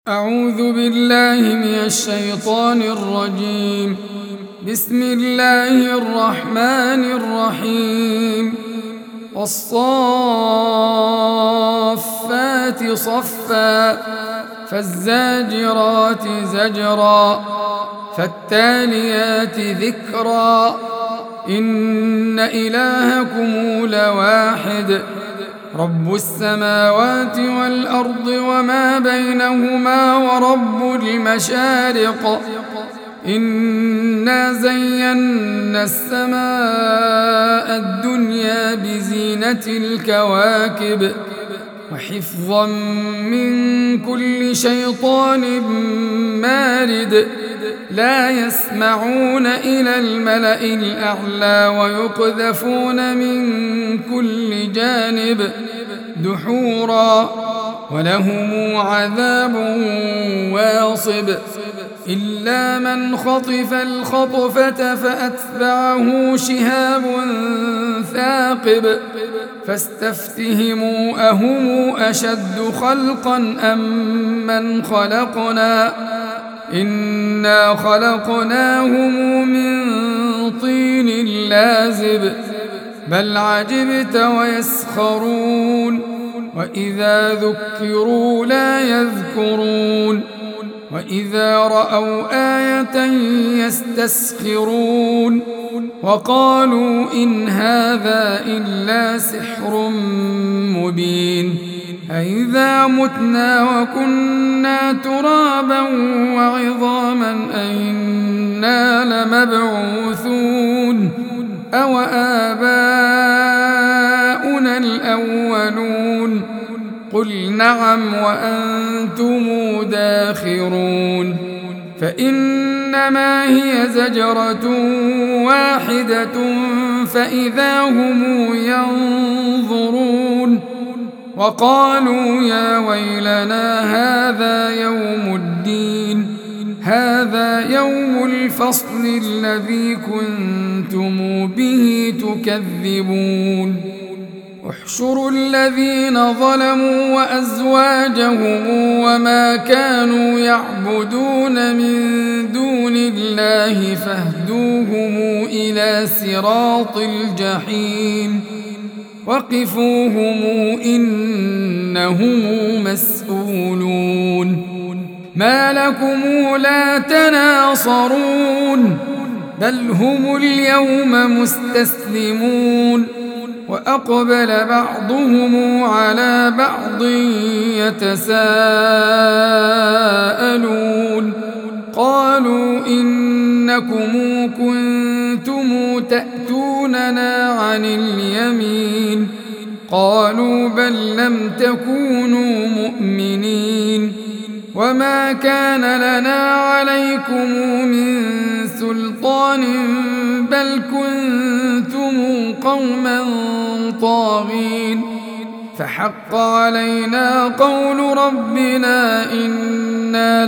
أعوذ بالله من الشيطان الرجيم. بسم الله الرحمن الرحيم. والصافات صفا فالزاجرات زجرا فالتاليات ذكرا إن إلهكم لواحد رب السماوات والأرض وما بينهما ورب المشارق إنا زينا السماء الدنيا بزينة الكواكب وحفظا من كل شيطان مارد لا يسمعون إلى الملأ الأعلى ويقذفون من كل جانب دحورا ولهم عذاب واصب إلا من خطف الخطفة فأتبعه شهاب ثاقب فاستفتهموا أهم أشد خلقا أم من خلقنا إنا خلقناهم من طين لازب بل عجبت ويسخرون وإذا ذكروا لا يذكرون وإذا رأوا آية يستسخرون وقالوا إن هذا إلا سحر مبين أإذا متنا وكنا ترابا وعظاما أإنا لمبعوثون أو آباؤنا الأولون قل نعم وأنتم داخرون فإنما هي زجرة واحدة فإذا هم ينظرون وقالوا يا ويلنا هذا يوم الدين هذا يوم الفصل الذي كنتم به تكذبون احشروا الذين ظلموا وأزواجهم وما كانوا يعبدون من دون الله فاهدوهم إلى صراط الجحيم وقفوهم إنهم مسؤولون ما لكم لا تناصرون بل هم اليوم مستسلمون وأقبل بعضهم على بعض يتساءلون قالوا إنكم كنتم تأتوننا عن اليمين قالوا بل لم تكونوا مؤمنين وما كان لنا عليكم من سلطان بل كنتم قوما طاغين فحق علينا قول ربنا إنا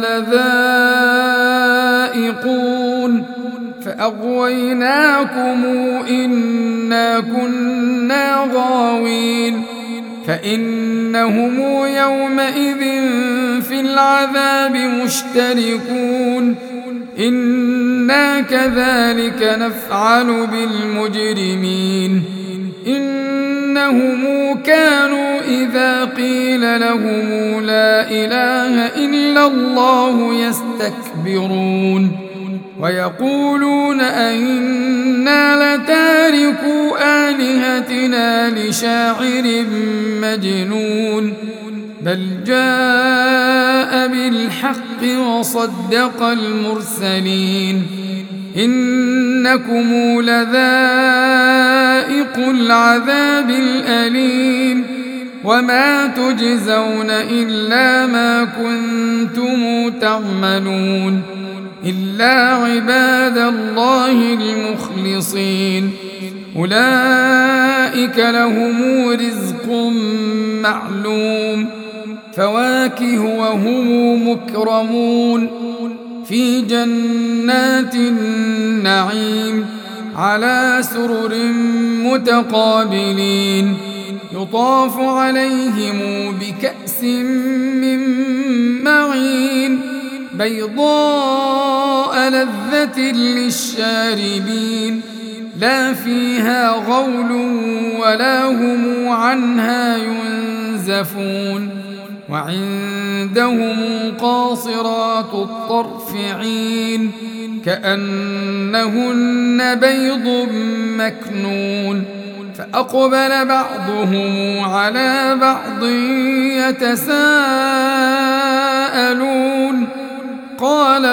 لذائقون فأغويناكم إنا كنا غاوين فإنهم يومئذ في العذاب مشتركون إنا كذلك نفعل بالمجرمين إنهم كانوا إذا قيل لهم لا إله إلا الله يستكبرون ويقولون أئنا لتاركو آلهتنا لشاعر مجنون بل جاء بالحق وصدق المرسلين إنكم لذائق العذاب الأليم وما تجزون إلا ما كنتم تعملون إلا عباد الله المخلصين أولئك لهم رزق معلوم فواكه وهم مكرمون في جنات النعيم على سرر متقابلين يطاف عليهم بكأس من معين بيضاء لذة للشاربين لا فيها غول ولا هم عنها ينزفون وعندهم قاصرات الطرف عين كأنهن بيض مكنون فأقبل بعضهم على بعض يتساءلون قال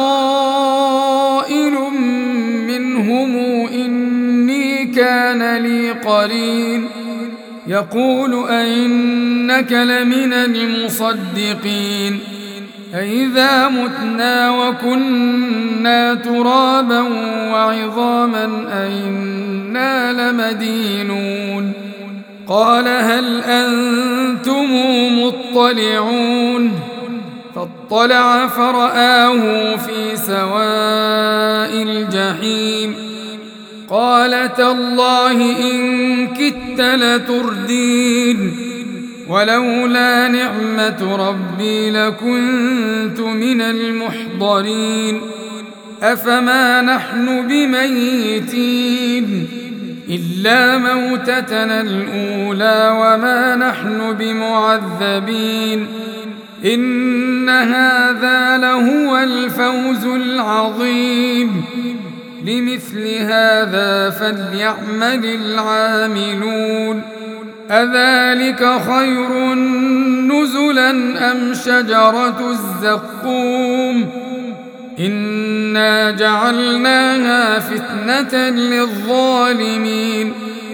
قائل منهم إني كان لي قرين يقول أئنك لمن المصدقين أئذا متنا وكنا ترابا وعظاما أئنا لمدينون قال هل أنتم مطلعون فاطلع فرآه في سواء الجحيم قال تالله إن كدت لتردين ولولا نعمة ربي لكنت من المحضرين أفما نحن بميتين إلا موتتنا الأولى وما نحن بمعذبين إن هذا لهو الفوز العظيم لمثل هذا فليعمل العاملون أذلك خير نزلا أم شجرة الزقوم إنا جعلناها فتنة للظالمين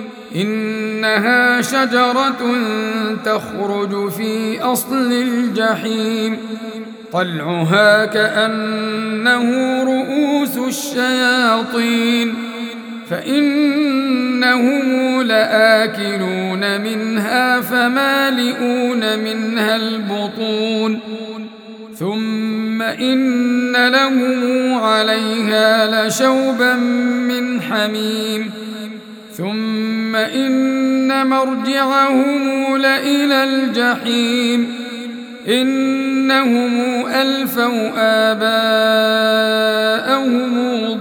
إنها شجرة تخرج في أصل الجحيم طلعها كأنه رؤوس الشياطين فإنهم لآكلون منها فمالئون منها البطون ثم إن لهم عليها لشوبا من حميم ثم إن مرجعهم لإلى الجحيم إنهم ألفوا آباءهم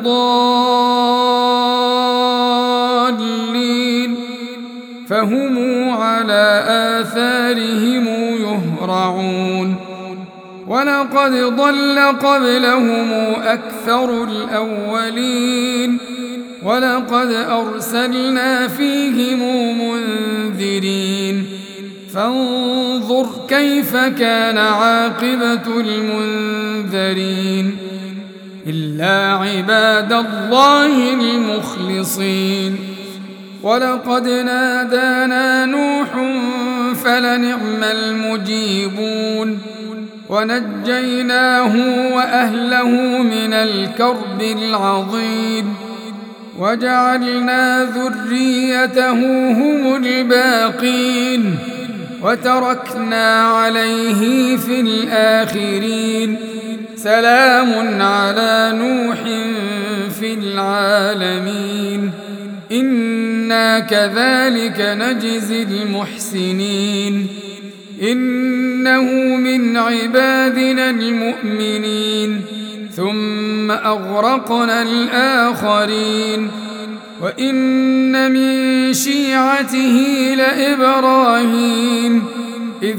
ضالين فهم على آثارهم يهرعون ولقد ضل قبلهم أكثر الأولين ولقد أرسلنا فيهم منذرين فانظر كيف كان عاقبة المنذرين إلا عباد الله المخلصين ولقد نادانا نوح فلنعم المجيبون ونجيناه وأهله من الكرب العظيم وجعلنا ذريته هم الباقين وتركنا عليه في الآخرين سلام على نوح في العالمين إنا كذلك نجزي المحسنين إنه من عبادنا المؤمنين ثم أغرقنا الآخرين وإن من شيعته لإبراهيم إذ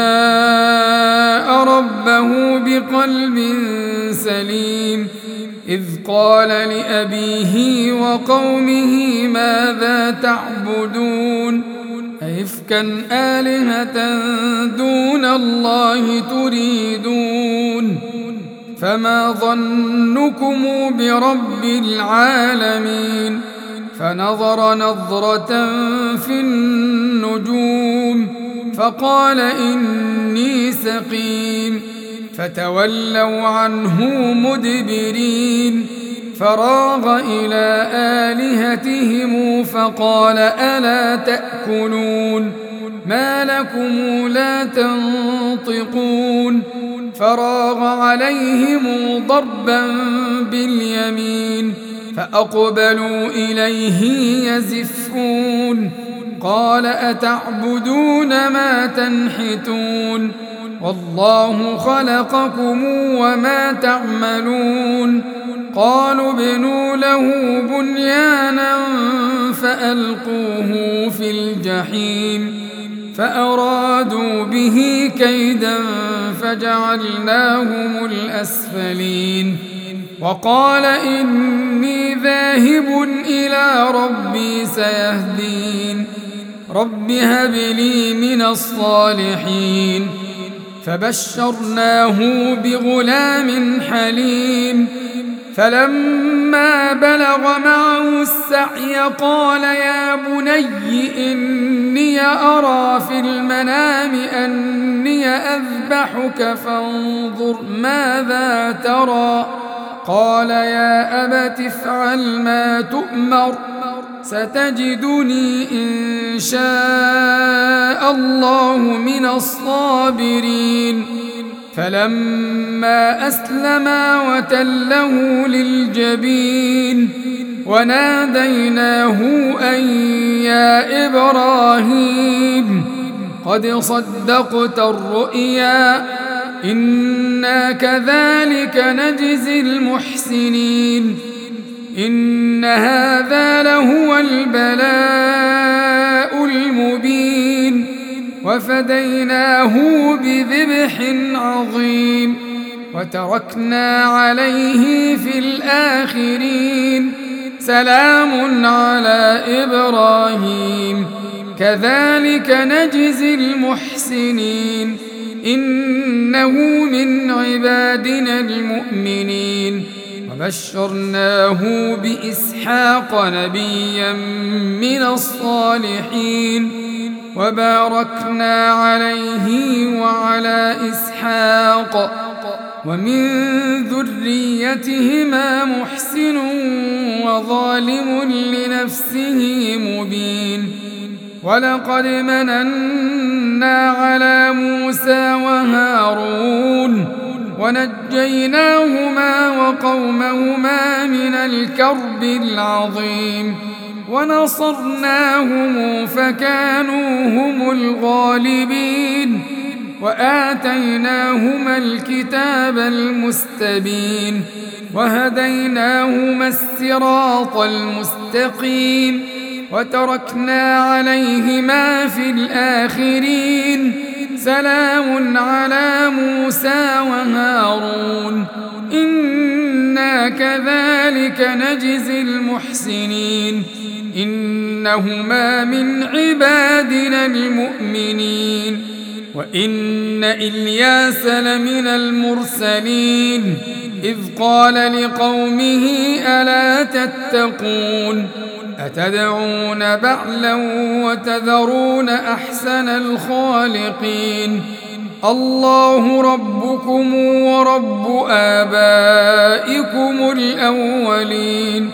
جاء ربه بقلب سليم إذ قال لأبيه وقومه ماذا تعبدون أئفكا آلهة دون الله تريدون فما ظنكم برب العالمين فنظر نظرة في النجوم فقال إني سقيم فتولوا عنه مدبرين فراغ إلى آلهتهم فقال ألا تأكلون ما لكم لا تنطقون فراغ عليهم ضربا باليمين فأقبلوا إليه يزفون قال أتعبدون ما تنحتون والله خلقكم وما تعملون قالوا ابنوا له بنيانا فألقوه في الجحيم فأرادوا به كيدا فجعلناهم الأسفلين وقال إني ذاهب إلى ربي سيهدين رب هب لي من الصالحين فبشرناه بغلام حليم فلما بلغ معه السعي قال يا بني إني أرى في المنام أني أذبحك فانظر ماذا ترى قال يا أبت افعل ما تؤمر ستجدني إن شاء الله من الصابرين فلما أسلما وتله للجبين وناديناه أن يا إبراهيم قد صدقت الرؤيا إنا كذلك نجزي المحسنين إن هذا لهو البلاء المبين وفديناه بذبح عظيم وتركنا عليه في الآخرين سلام على إبراهيم كذلك نجزي المحسنين إنه من عبادنا المؤمنين وبشرناه بإسحاق نبيا من الصالحين وباركنا عليه وعلى إسحاق ومن ذريتهما محسن وظالم لنفسه مبين ولقد مننا على موسى وهارون ونجيناهما وقومهما من الكرب العظيم ونصرناهم فكانوا هم الغالبين وآتيناهما الكتاب المستبين وهديناهما الصراط المستقيم وتركنا عليهما في الآخرين سلام على موسى وهارون إنا كذلك نجزي المحسنين إنهما من عبادنا المؤمنين وإن إلياس لمن المرسلين إذ قال لقومه ألا تتقون أتدعون بعلا وتذرون أحسن الخالقين الله ربكم ورب آبائكم الأولين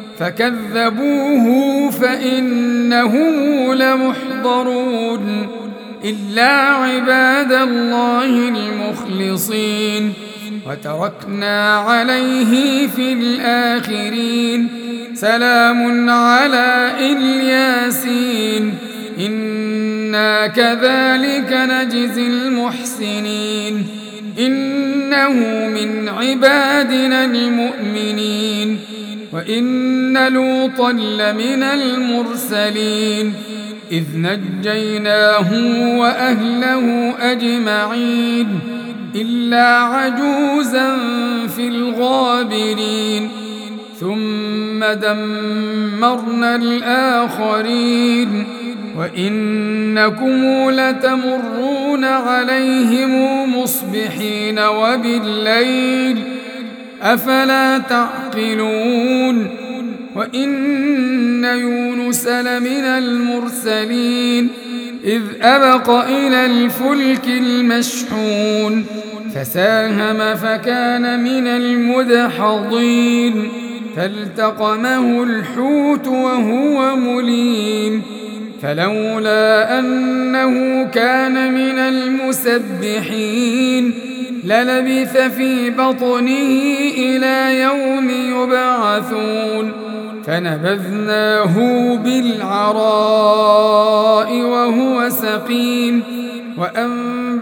فكذبوه فإنهم لمحضرون إلا عباد الله المخلصين وتركنا عليه في الآخرين سلام على الياسين إنا كذلك نجزي المحسنين إنه من عبادنا المؤمنين وإن لوطا لمن المرسلين إذ نجيناه وأهله أجمعين إلا عجوزا في الغابرين ثم دمرنا الآخرين وإنكم لتمرون عليهم مصبحين وبالليل أفلا تعقلون وإن يونس لمن المرسلين إذ أبق إلى الفلك المشحون فساهم فكان من المدحضين فالتقمه الحوت وهو مليم فلولا أنه كان من المسبحين للبث في بطنه إلى يوم يبعثون فنبذناه بالعراء وهو سقيم وأنبتنا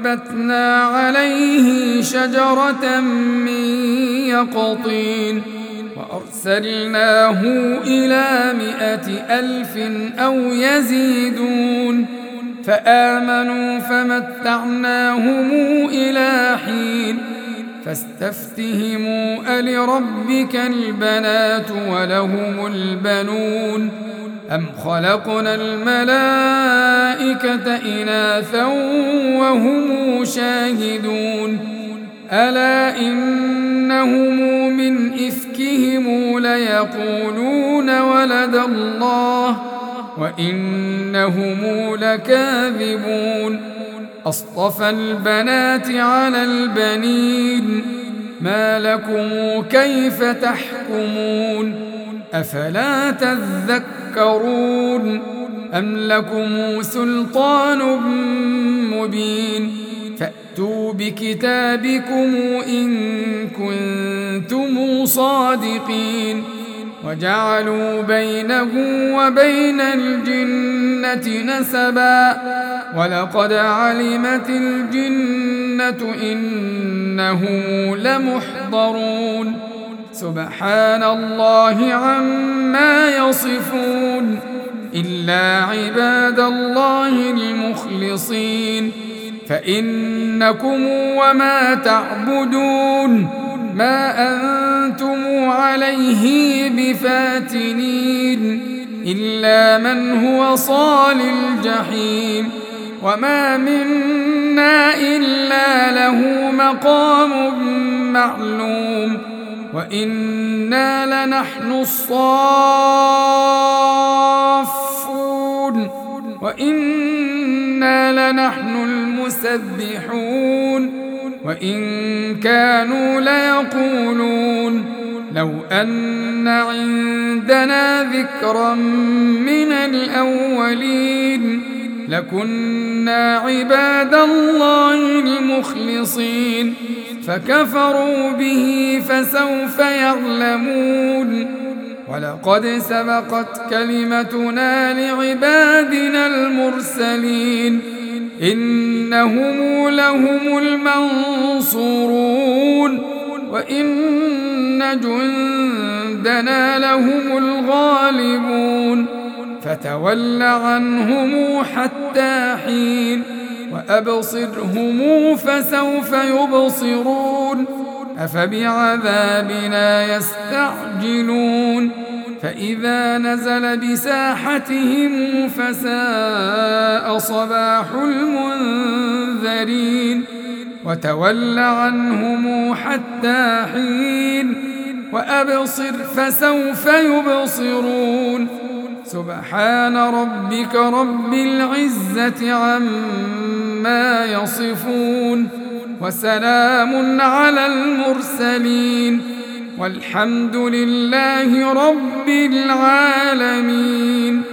وأنبتنا عليه شجرة من يقطين وأرسلناه إلى 100,000 أو يزيدون فآمنوا فمتعناهم إلى حين فاستفتهموا ألربك البنات ولهم البنون أم خلقنا الملائكة إناثا وهم شاهدون ألا إنهم من إفكهم ليقولون ولد الله وإنهم لكاذبون أصطفى البنات على البنين ما لكم كيف تحكمون أفلا تذكرون أم لكم سلطان مبين فأتوا بكتابكم إن كنتم صادقين وجعلوا بينه وبين الجنة نسبا ولقد علمت الجنة إنهم لمحضرون سبحان الله عما يصفون إلا عباد الله المخلصين فإنكم وما تعبدون ما أنتم عليه بفاتنين إلا من هو صال الجحيم وما منا إلا له مقام معلوم وإنا لنحن الصافون وإنا لنحن المسبحون وإن كانوا ليقولون لو أن عندنا ذكرا من الأولين لكنا عباد الله المخلصين فكفروا به فسوف يعلمون ولقد سبقت كلمتنا لعبادنا المرسلين إنهم لهم المنصورون وإن جندنا لهم الغالبون فتول عنهم حتى حين وأبصرهم فسوف يبصرون أفبعذابنا يستعجلون فإذا نزل بساحتهم فساء صباح المنذرين وتول عنهم حتى حين وأبصر فسوف يبصرون سبحان ربك رب العزة عما يصفون وسلام على المرسلين والحمد لله رب العالمين.